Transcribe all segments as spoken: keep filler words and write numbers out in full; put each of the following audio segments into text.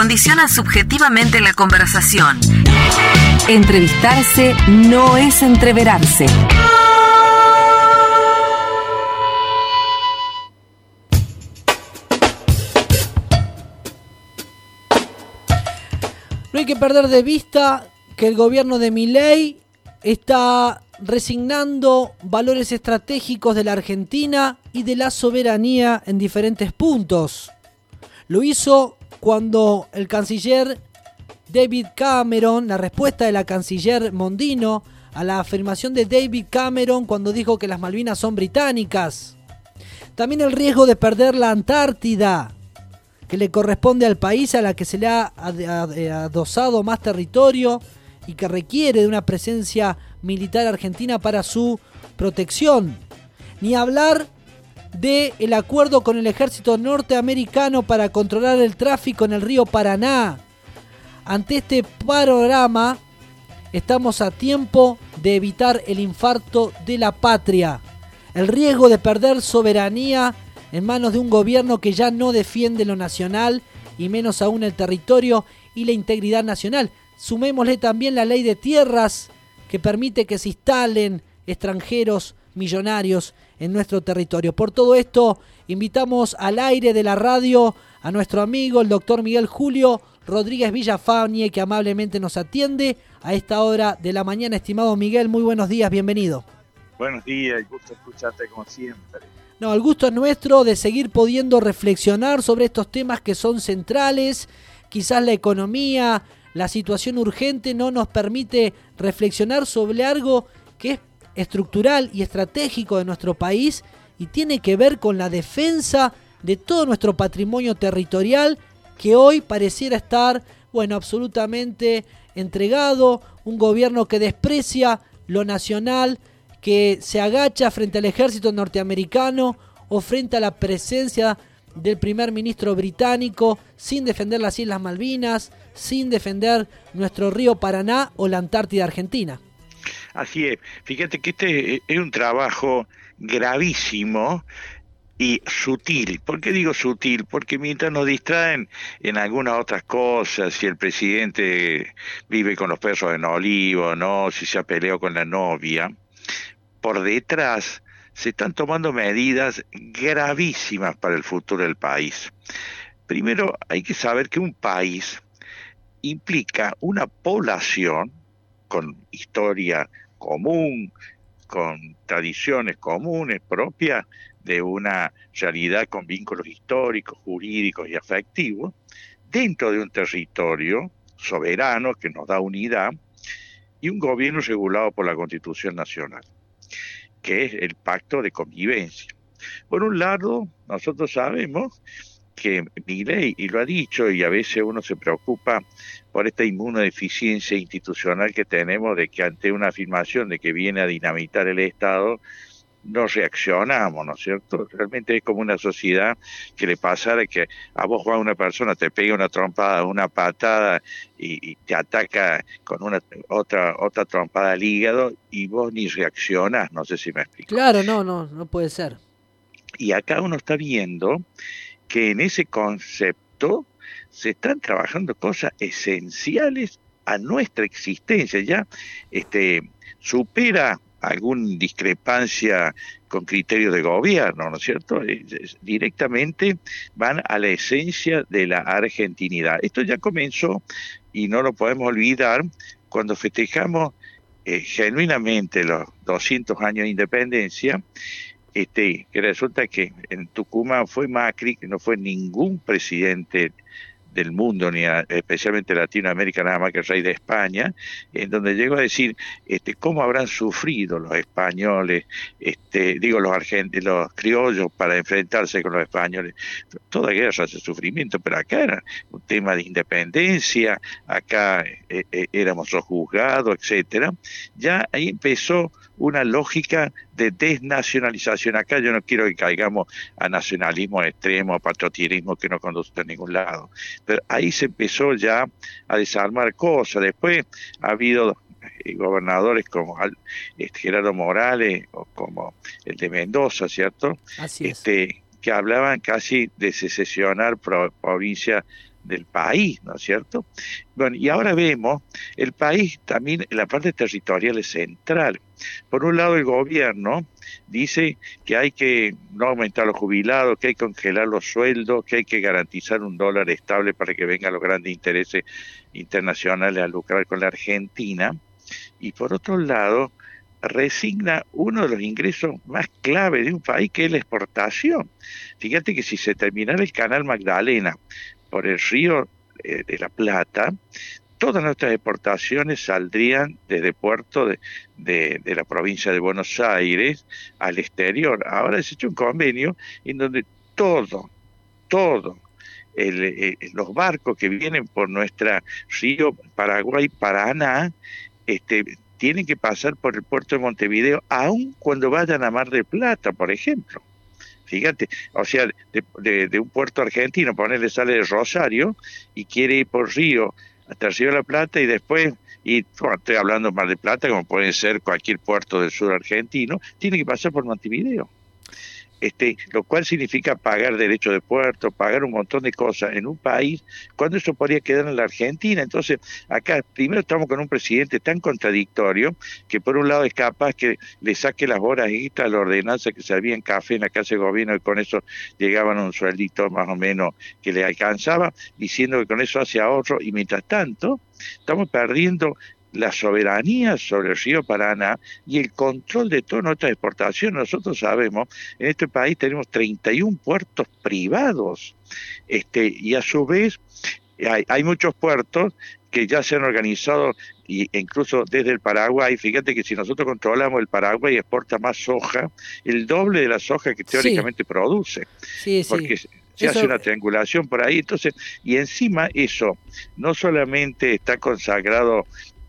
Condicionan subjetivamente la conversación. Entrevistarse no es entreverarse. No hay que perder de vista que el gobierno de Milei está resignando valores estratégicos de la Argentina y de la soberanía en diferentes puntos. Lo hizo cuando el canciller David Cameron, la respuesta de la canciller Mondino a la afirmación de David Cameron cuando dijo que las Malvinas son británicas. También el riesgo de perder la Antártida, que le corresponde al país a la que se le ha adosado más territorio y que requiere de una presencia militar argentina para su protección. Ni hablar del acuerdo con el ejército norteamericano para controlar el tráfico en el río Paraná. Ante este panorama, estamos a tiempo de evitar el infarto de la patria, el riesgo de perder soberanía en manos de un gobierno que ya no defiende lo nacional y menos aún el territorio y la integridad nacional. Sumémosle también la ley de tierras que permite que se instalen extranjeros millonarios en nuestro territorio. Por todo esto, invitamos al aire de la radio a nuestro amigo, el doctor Miguel Julio Rodríguez Villafañe, que amablemente nos atiende a esta hora de la mañana. Estimado Miguel, muy buenos días, bienvenido. Buenos días, gusto escucharte como siempre. No, el gusto es nuestro de seguir pudiendo reflexionar sobre estos temas que son centrales. Quizás la economía, la situación urgente no nos permite reflexionar sobre algo que es estructural y estratégico de nuestro país y tiene que ver con la defensa de todo nuestro patrimonio territorial que hoy pareciera estar, bueno, absolutamente entregado, un gobierno que desprecia lo nacional, que se agacha frente al ejército norteamericano o frente a la presencia del primer ministro británico sin defender las Islas Malvinas, sin defender nuestro río Paraná o la Antártida Argentina. Así es, fíjate que este es un trabajo gravísimo y sutil. ¿Por qué digo sutil? Porque mientras nos distraen en algunas otras cosas, si el presidente vive con los perros en olivo, no, si se ha peleado con la novia, por detrás se están tomando medidas gravísimas para el futuro del país. Primero, hay que saber que un país implica una población con historia común, con tradiciones comunes propias de una realidad con vínculos históricos, jurídicos y afectivos, dentro de un territorio soberano que nos da unidad y un gobierno regulado por la Constitución Nacional, que es el pacto de convivencia. Por un lado, nosotros sabemos que Milei, y lo ha dicho, y a veces uno se preocupa por esta inmunodeficiencia institucional que tenemos, de que ante una afirmación de que viene a dinamitar el Estado, no reaccionamos, ¿no es cierto? Realmente es como una sociedad que le pasara que a vos va una persona, te pega una trompada, una patada y, y te ataca con una otra otra trompada al hígado y vos ni reaccionás, no sé si me explico. Claro, no, no, no puede ser. Y acá uno está viendo que en ese concepto se están trabajando cosas esenciales a nuestra existencia, ya este supera alguna discrepancia con criterios de gobierno, ¿no es cierto? Es, es, directamente van a la esencia de la argentinidad. Esto ya comenzó y no lo podemos olvidar cuando festejamos eh, genuinamente los doscientos años de independencia. Este, que resulta que en Tucumán fue Macri, que no fue ningún presidente del mundo, ni a, especialmente Latinoamérica, nada más que el rey de España, en donde llegó a decir este, cómo habrán sufrido los españoles, este, digo los argentinos, los criollos para enfrentarse con los españoles. Toda guerra hace sufrimiento, pero acá era un tema de independencia, acá eh, eh, éramos sojuzgados, etcétera. Ya ahí empezó una lógica de desnacionalización. Acá yo no quiero que caigamos a nacionalismo extremo, a patriotismo que no conduce a ningún lado. Pero ahí se empezó ya a desarmar cosas. Después ha habido eh, gobernadores como este, Gerardo Morales o como el de Mendoza, ¿cierto? Así es. Este, que hablaban casi de secesionar pro, provincia del país, ¿no es cierto? Bueno, y ahora vemos, el país también, la parte territorial es central. Por un lado, el gobierno dice que hay que no aumentar los jubilados, que hay que congelar los sueldos, que hay que garantizar un dólar estable para que vengan los grandes intereses internacionales a lucrar con la Argentina. Y por otro lado, resigna uno de los ingresos más clave de un país, que es la exportación. Fíjate que si se terminara el canal Magdalena por el río eh, de la Plata, todas nuestras exportaciones saldrían desde puerto de, de, de la provincia de Buenos Aires al exterior. Ahora se ha hecho un convenio en donde todo, todo, el, el, los barcos que vienen por nuestra río Paraguay-Paraná, este, tienen que pasar por el puerto de Montevideo, aun cuando vayan a Mar del Plata, por ejemplo. Fíjate, o sea, de, de, de un puerto argentino, ponerle sale de Rosario y quiere ir por río hasta el Río de la Plata y después, y bueno, estoy hablando de Mar del Plata, como puede ser cualquier puerto del sur argentino, tiene que pasar por Montevideo. Este, lo cual significa pagar derecho de puerto, pagar un montón de cosas en un país, cuando eso podría quedar en la Argentina. Entonces, acá primero estamos con un presidente tan contradictorio, que por un lado es capaz que le saque las horas extras a la ordenanza que servía en café en la casa de gobierno, y con eso llegaban a un sueldito más o menos que le alcanzaba, diciendo que con eso hace ahorro, y mientras tanto, estamos perdiendo la soberanía sobre el río Paraná y el control de toda nuestra exportación. Nosotros sabemos, en este país tenemos treinta y uno puertos privados, este, y a su vez hay, hay muchos puertos que ya se han organizado, y incluso desde el Paraguay. Fíjate que si nosotros controlamos, el Paraguay exporta más soja, el doble de la soja que teóricamente sí. produce, sí, porque sí. se Eso... hace una triangulación por ahí. Entonces, y encima eso no solamente está consagrado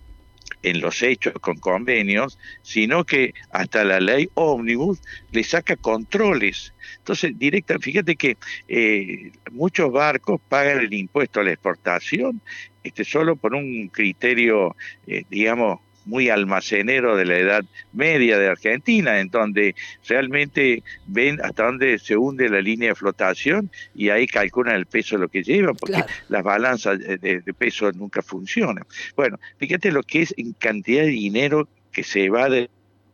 en los hechos con convenios, sino que hasta la ley ómnibus le saca controles. Entonces, directa, fíjate que eh, muchos barcos pagan el impuesto a la exportación este, solo por un criterio, eh, digamos, muy almacenero de la edad media de Argentina, en donde realmente ven hasta dónde se hunde la línea de flotación y ahí calculan el peso de lo que llevan, porque claro, las balanzas de, de peso nunca funcionan. Bueno, fíjate lo que es en cantidad de dinero que se va de...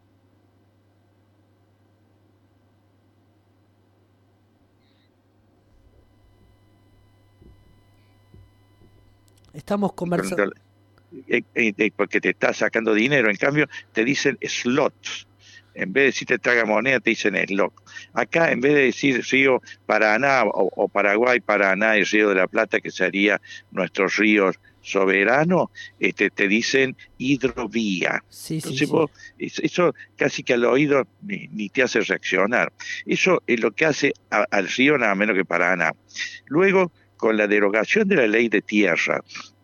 Estamos conversando... Eh, eh, porque te está sacando dinero. En cambio te dicen slots, en vez de decir te traga moneda te dicen slot. Acá en vez de decir río Paraná o, o Paraguay Paraná y Río de la Plata, que sería nuestros ríos soberanos, este, te dicen hidrovía. Sí, Entonces sí, vos, sí. Eso casi que al oído ni, ni te hace reaccionar. Eso es lo que hace a, al río nada menos que Paraná. Luego, con la derogación de la ley de tierra,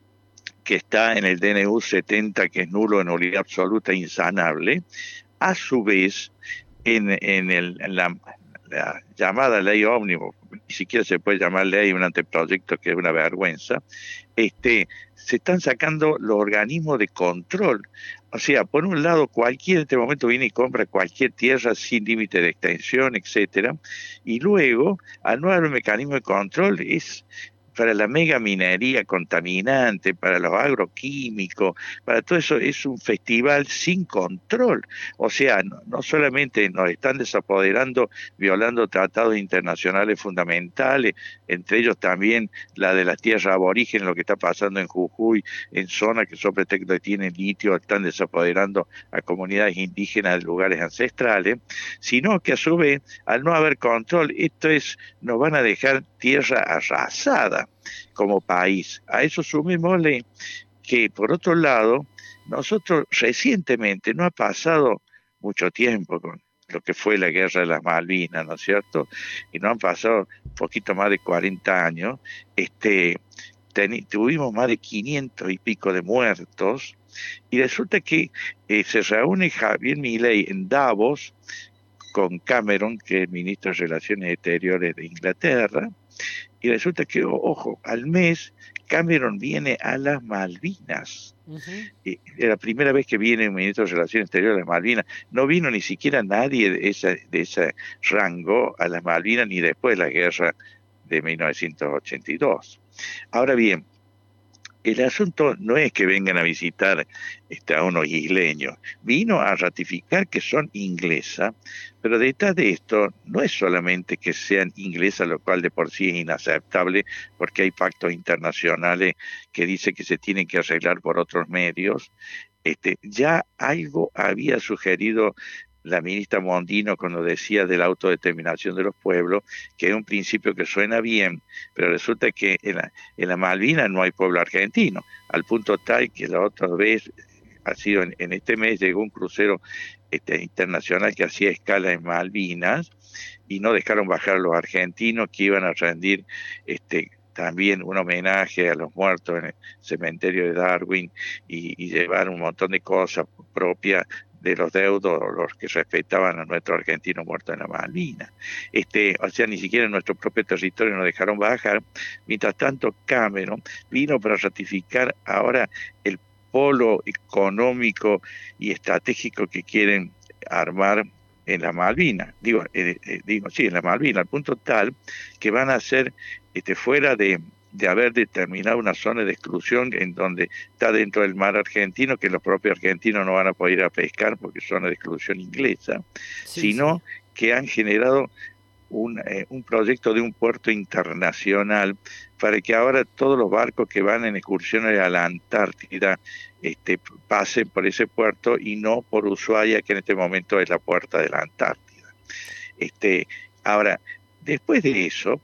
que está en el D N U setenta, que es nulo, en nulidad absoluta, insanable, a su vez, en, en, el, en la, la llamada ley ómnibus, ni siquiera se puede llamar ley, un anteproyecto que es una vergüenza, este, se están sacando los organismos de control. O sea, por un lado, cualquiera en este momento viene y compra cualquier tierra sin límite de extensión, etcétera, y luego, al no haber un mecanismo de control, es... para la mega minería contaminante, para los agroquímicos, para todo eso es un festival sin control. O sea, no, no solamente nos están desapoderando, violando tratados internacionales fundamentales, entre ellos también la de las tierras aborígenes, lo que está pasando en Jujuy, en zonas que sobre pretexto tienen litio, están desapoderando a comunidades indígenas de lugares ancestrales, sino que a su vez, al no haber control, esto es, nos van a dejar tierra arrasada como país. A eso sumémosle que, por otro lado, nosotros recientemente, no ha pasado mucho tiempo con lo que fue la guerra de las Malvinas, ¿no es cierto? Y no han pasado un poquito más de cuarenta años, este, ten, tuvimos más de quinientos y pico de muertos, y resulta que eh, se reúne Javier Milei en Davos con Cameron, que es el ministro de Relaciones Exteriores de Inglaterra, y resulta que, ojo, al mes Cameron viene a las Malvinas. Uh-huh. Es la primera vez que viene un ministro de Relaciones Exteriores a las Malvinas. No vino ni siquiera nadie de, esa, de ese rango a las Malvinas, ni después de la guerra de mil novecientos ochenta y dos. Ahora bien, el asunto no es que vengan a visitar este, a unos isleños, vino a ratificar que son inglesas, pero detrás de esto no es solamente que sean inglesas, lo cual de por sí es inaceptable, porque hay pactos internacionales que dicen que se tienen que arreglar por otros medios. Este, ya algo había sugerido la ministra Mondino cuando decía de la autodeterminación de los pueblos, que es un principio que suena bien, pero resulta que en la, en la Malvinas no hay pueblo argentino, al punto tal que la otra vez, ha sido en, en este mes, llegó un crucero este, internacional que hacía escala en Malvinas y no dejaron bajar a los argentinos que iban a rendir este también un homenaje a los muertos en el cementerio de Darwin y, y llevar un montón de cosas propias de los deudos, los que respetaban a nuestro argentino muerto en la Malvinas. Este, o sea, ni siquiera en nuestro propio territorio nos dejaron bajar. Mientras tanto, Cameron vino para ratificar ahora el polo económico y estratégico que quieren armar en la Malvinas, digo, eh, eh, digo, sí, en la Malvinas, al punto tal que van a ser este, fuera de, de haber determinado una zona de exclusión en donde está dentro del mar argentino, que los propios argentinos no van a poder ir a pescar porque es zona de exclusión inglesa, sí, sino sí. que han generado un, eh, un proyecto de un puerto internacional para que ahora todos los barcos que van en excursiones a la Antártida este, pasen por ese puerto y no por Ushuaia, que en este momento es la puerta de la Antártida. Este, ahora, después de eso,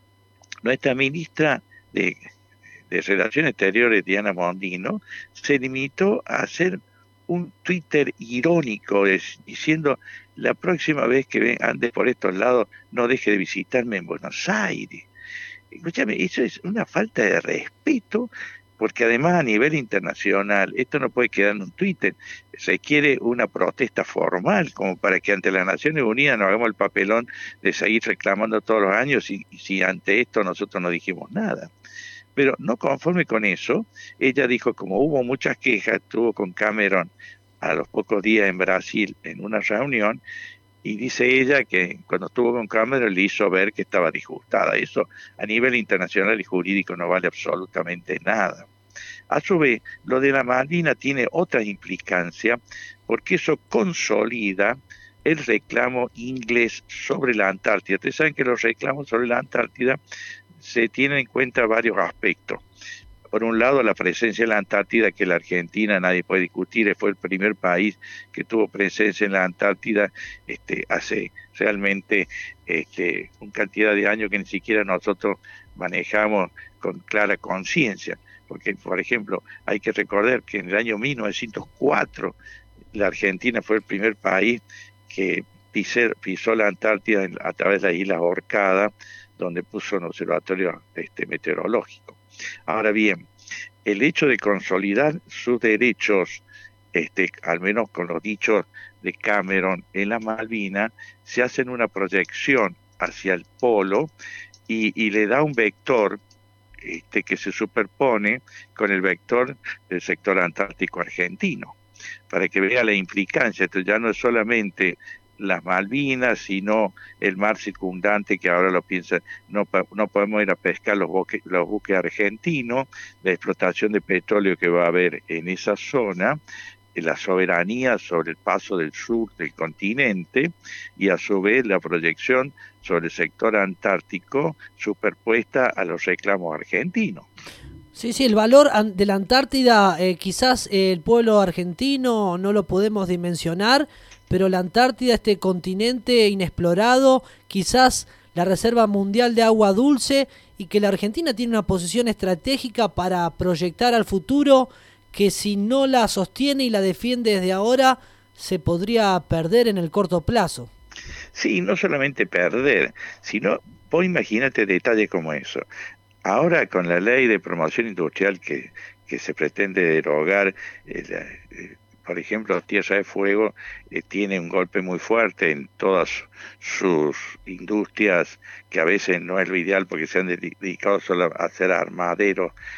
nuestra ministra de, de Relaciones Exteriores, Diana Mondino, se limitó a hacer un Twitter irónico diciendo: la próxima vez que andes por estos lados, no deje de visitarme en Buenos Aires. Escúchame, eso es una falta de respeto, porque además a nivel internacional esto no puede quedar en un Twitter, se quiere una protesta formal como para que ante las Naciones Unidas nos hagamos el papelón de seguir reclamando todos los años y, y si ante esto nosotros no dijimos nada. Pero no conforme con eso, ella dijo, como hubo muchas quejas, estuvo con Cameron a los pocos días en Brasil en una reunión, y dice ella que cuando estuvo con Cameron le hizo ver que estaba disgustada. Eso a nivel internacional y jurídico no vale absolutamente nada. A su vez, lo de la Malvinas tiene otra implicancia, porque eso consolida el reclamo inglés sobre la Antártida. Ustedes saben que los reclamos sobre la Antártida se tienen en cuenta varios aspectos. Por un lado, la presencia en la Antártida, que la Argentina, nadie puede discutir, fue el primer país que tuvo presencia en la Antártida este, hace realmente este, una cantidad de años que ni siquiera nosotros manejamos con clara conciencia. Porque, por ejemplo, hay que recordar que en el año mil novecientos cuatro la Argentina fue el primer país que pisé, pisó la Antártida a través de las Islas Orcadas, donde puso un observatorio este, meteorológico. Ahora bien, el hecho de consolidar sus derechos, este, al menos con los dichos de Cameron en la Malvinas, se hace una proyección hacia el polo y, y le da un vector este, que se superpone con el vector del sector antártico argentino, para que vea la implicancia. Esto ya no es solamente las Malvinas, sino el mar circundante, que ahora lo piensa, no, no podemos ir a pescar los buques, los buques argentinos, la explotación de petróleo que va a haber en esa zona, la soberanía sobre el paso del sur del continente y a su vez la proyección sobre el sector antártico superpuesta a los reclamos argentinos. Sí, sí, el valor de la Antártida, eh, quizás eh, el pueblo argentino no lo podemos dimensionar, pero la Antártida, este continente inexplorado, quizás la reserva mundial de agua dulce, y que la Argentina tiene una posición estratégica para proyectar al futuro, que si no la sostiene y la defiende desde ahora, se podría perder en el corto plazo. Sí, no solamente perder, sino, vos imagínate detalles como eso. Ahora con la ley de promoción industrial que, que se pretende derogar, eh, la, eh, por ejemplo, Tierra de Fuego eh, tiene un golpe muy fuerte en todas sus industrias, que a veces no es lo ideal porque se han dedicado solo a hacer armaderos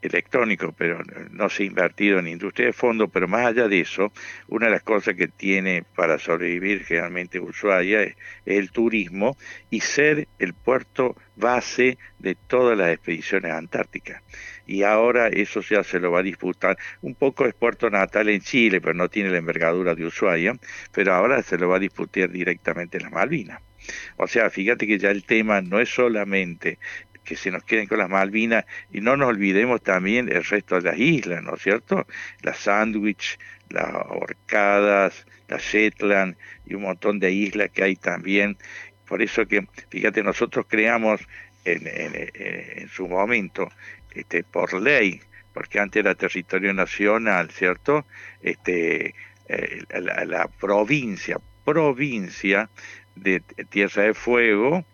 electrónico, pero no se ha invertido en industria de fondo. Pero más allá de eso, una de las cosas que tiene para sobrevivir generalmente Ushuaia es, es el turismo y ser el puerto base de todas las expediciones antárticas. Y ahora eso ya se lo va a disputar. Un poco es puerto natal en Chile, pero no tiene la envergadura de Ushuaia, pero ahora se lo va a disputar directamente en las Malvinas. O sea, fíjate que ya el tema no es solamente que se nos queden con las Malvinas, y no nos olvidemos también el resto de las islas, ¿no es cierto? Las Sandwich, las Orcadas, las Shetland y un montón de islas que hay también. Por eso que, fíjate, nosotros creamos en, en, en su momento, este, por ley, porque antes era territorio nacional, ¿cierto? Este, eh, la, la provincia, provincia de Tierra de Fuego,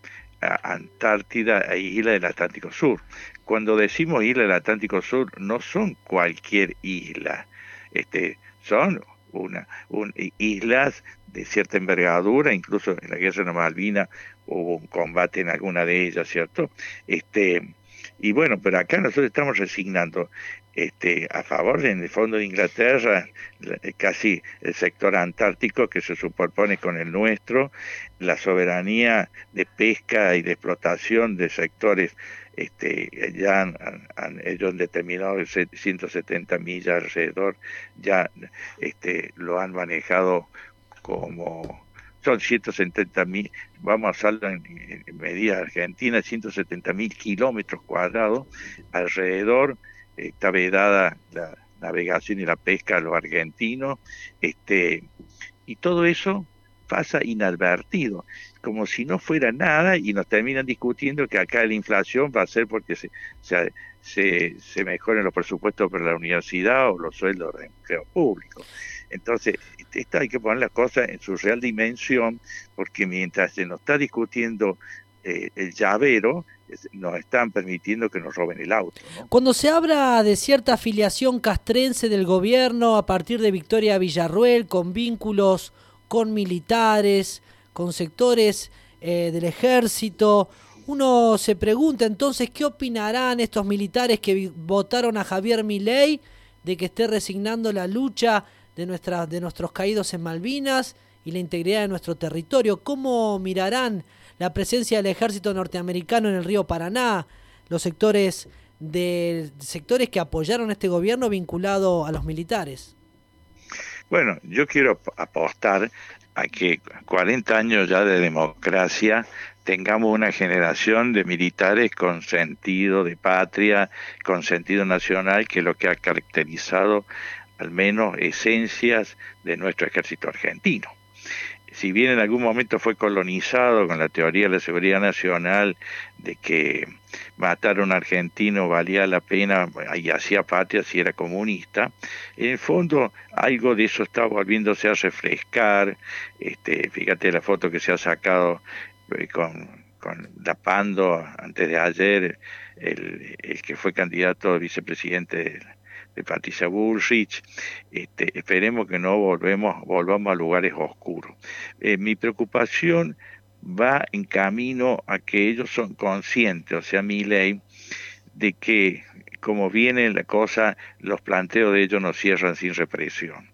Antártida e isla del Atlántico Sur. Cuando decimos isla del Atlántico Sur, no son cualquier isla, este, son una, un, islas de cierta envergadura. Incluso en la guerra de las Malvinas hubo un combate en alguna de ellas, ¿cierto? Este, y bueno, pero acá nosotros estamos resignando este, a favor, en el fondo de Inglaterra, casi el sector antártico que se superpone con el nuestro, la soberanía de pesca y de explotación de sectores, este, ya han, han, ellos han determinado ciento setenta millas alrededor, ya este, lo han manejado como... Son ciento setenta mil, vamos a hacerlo en, en medida argentina, ciento setenta mil kilómetros cuadrados alrededor. Está vedada la navegación y la pesca a los argentinos, este, y todo eso pasa inadvertido, como si no fuera nada, y nos terminan discutiendo que acá la inflación va a ser porque se, se, se, se mejoren los presupuestos para la universidad o los sueldos de empleo público. Entonces, esto hay que poner las cosas en su real dimensión, porque mientras se nos está discutiendo eh, el llavero, nos están permitiendo que nos roben el auto, ¿no? Cuando se habla de cierta afiliación castrense del gobierno a partir de Victoria Villarruel, con vínculos con militares, con sectores eh, del ejército, uno se pregunta entonces qué opinarán estos militares que votaron a Javier Milei de que esté resignando la lucha de, nuestra, de nuestros caídos en Malvinas y la integridad de nuestro territorio. ¿Cómo mirarán la presencia del ejército norteamericano en el río Paraná, los sectores de sectores que apoyaron a este gobierno vinculado a los militares? Bueno, yo quiero apostar a que cuarenta años ya de democracia tengamos una generación de militares con sentido de patria, con sentido nacional, que es lo que ha caracterizado al menos esencias de nuestro ejército argentino. Si bien en algún momento fue colonizado con la teoría de la seguridad nacional, de que matar a un argentino valía la pena y hacía patria si era comunista, en el fondo algo de eso está volviéndose a refrescar. Este, fíjate la foto que se ha sacado con, con Lapando antes de ayer, el, el que fue candidato a vicepresidente de, de Patricia Bullrich. Este, esperemos que no volvemos, volvamos a lugares oscuros. Eh, mi preocupación va en camino a que ellos son conscientes, o sea, Milei, de que como viene la cosa, los planteos de ellos no cierran sin represión.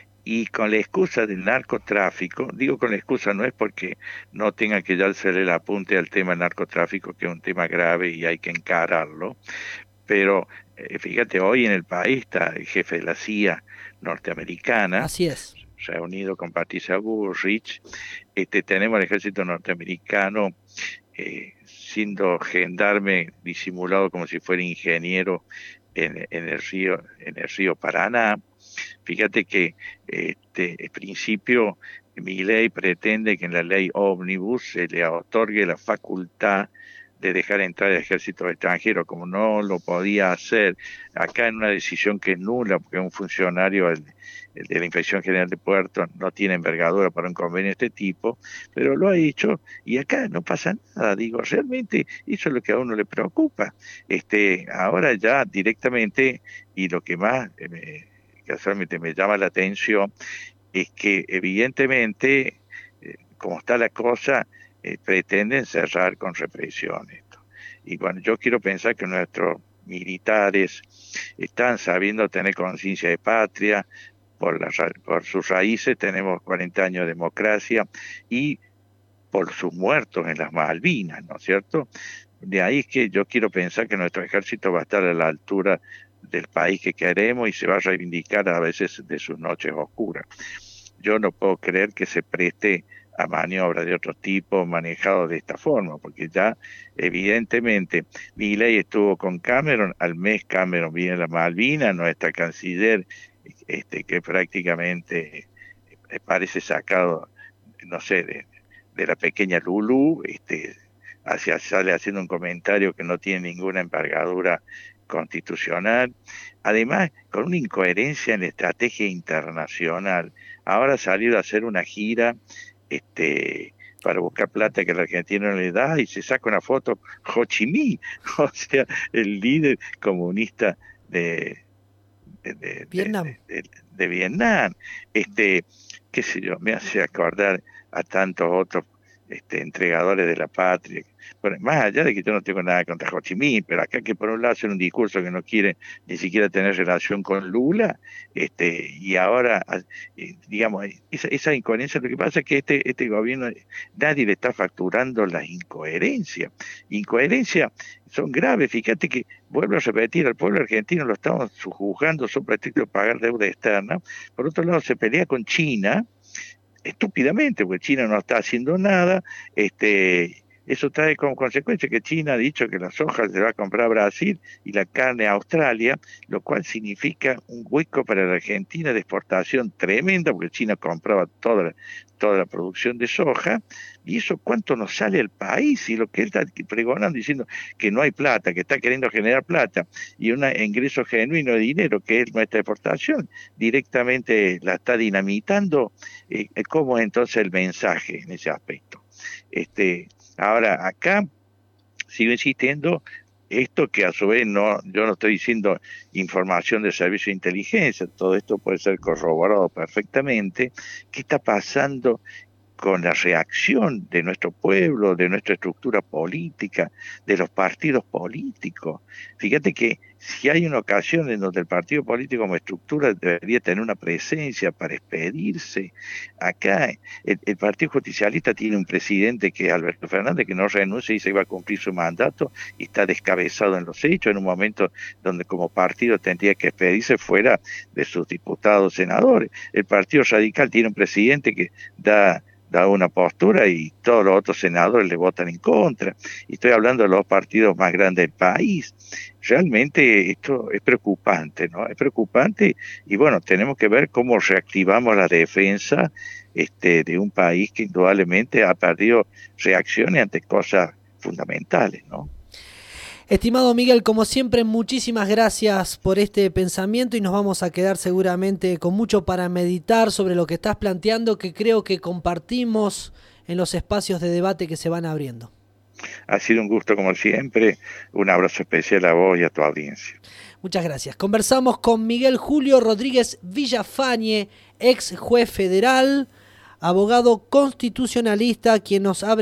Y con la excusa del narcotráfico, digo con la excusa, no es porque no tenga que dársele el apunte al tema del narcotráfico, que es un tema grave y hay que encararlo, pero eh, fíjate, hoy en el país está el jefe de la C I A norteamericana. Así es. Reunido con Patricia Bullrich. Este, tenemos el ejército norteamericano eh, siendo gendarme disimulado como si fuera ingeniero en, en el río en el río Paraná. Fíjate que este en principio Milei pretende que en la ley ómnibus se le otorgue la facultad de dejar entrar el ejército extranjero, como no lo podía hacer acá en una decisión que es nula, porque un funcionario el, el de la Inspección General de Puertos no tiene envergadura para un convenio de este tipo, pero lo ha hecho y acá no pasa nada. Digo, realmente eso es lo que a uno le preocupa. Este, ahora ya directamente, y lo que más eh, casualmente me llama la atención es que evidentemente, eh, como está la cosa, Eh, pretenden cerrar con represión esto. Y bueno, yo quiero pensar que nuestros militares, están sabiendo tener conciencia de patria, por, la, por sus raíces tenemos cuarenta años de democracia y por sus muertos en las Malvinas, ¿no es cierto? De ahí es que yo quiero pensar que nuestro ejército va a estar a la altura del país que queremos y se va a reivindicar a veces de sus noches oscuras. Yo no puedo creer que se preste a maniobras de otro tipo manejado de esta forma, porque ya evidentemente Milei estuvo con Cameron, al mes Cameron viene a la Malvinas, nuestra canciller, este, que prácticamente parece sacado, no sé, de, de la pequeña Lulú, este, hacia, sale haciendo un comentario que no tiene ninguna envergadura constitucional, además con una incoherencia en la estrategia internacional. Ahora ha salido a hacer una gira este para buscar plata que el argentino le da y se saca una foto Ho Chi Minh, o sea, el líder comunista de, de, de, Vietnam. de, de, de Vietnam. Este, qué sé yo, me hace acordar a tantos otros este, entregadores de la patria. Bueno, más allá de que yo no tengo nada contra Ho Chi Minh, pero acá que por un lado hacen un discurso que no quiere ni siquiera tener relación con Lula, este, y ahora, eh, digamos, esa, esa incoherencia, lo que pasa es que este, este gobierno, nadie le está facturando las incoherencias. Incoherencias son graves, fíjate que, vuelvo a repetir, al pueblo argentino lo estamos juzgando sobre pretexto de pagar deuda externa, por otro lado se pelea con China, estúpidamente, porque China no está haciendo nada, este... Eso trae como consecuencia que China ha dicho que la soja se va a comprar a Brasil y la carne a Australia, lo cual significa un hueco para la Argentina de exportación tremenda, porque China compraba toda, toda la producción de soja, y eso cuánto nos sale al país, y lo que él está pregonando diciendo que no hay plata, que está queriendo generar plata, y un ingreso genuino de dinero, que es nuestra exportación, directamente la está dinamitando. Eh, ¿Cómo es entonces el mensaje en ese aspecto? Este... Ahora, acá sigo insistiendo, esto que a su vez no, yo no estoy diciendo información de servicio de inteligencia, todo esto puede ser corroborado perfectamente. ¿Qué está pasando con la reacción de nuestro pueblo, de nuestra estructura política, de los partidos políticos? Fíjate que si hay una ocasión en donde el partido político como estructura debería tener una presencia para expedirse, acá el, el Partido Justicialista tiene un presidente que es Alberto Fernández, que no renuncia y se va a cumplir su mandato y está descabezado en los hechos, en un momento donde como partido tendría que expedirse fuera de sus diputados, senadores. El Partido Radical tiene un presidente que da... da una postura y todos los otros senadores le votan en contra. Y estoy hablando de los partidos más grandes del país. Realmente esto es preocupante, ¿no? Es preocupante y bueno, tenemos que ver cómo reactivamos la defensa este, de un país que indudablemente ha perdido reacciones ante cosas fundamentales, ¿no? Estimado Miguel, como siempre, muchísimas gracias por este pensamiento y nos vamos a quedar seguramente con mucho para meditar sobre lo que estás planteando, que creo que compartimos en los espacios de debate que se van abriendo. Ha sido un gusto como siempre, un abrazo especial a vos y a tu audiencia. Muchas gracias. Conversamos con Miguel Julio Rodríguez Villafañe, ex juez federal, abogado constitucionalista, quien nos abre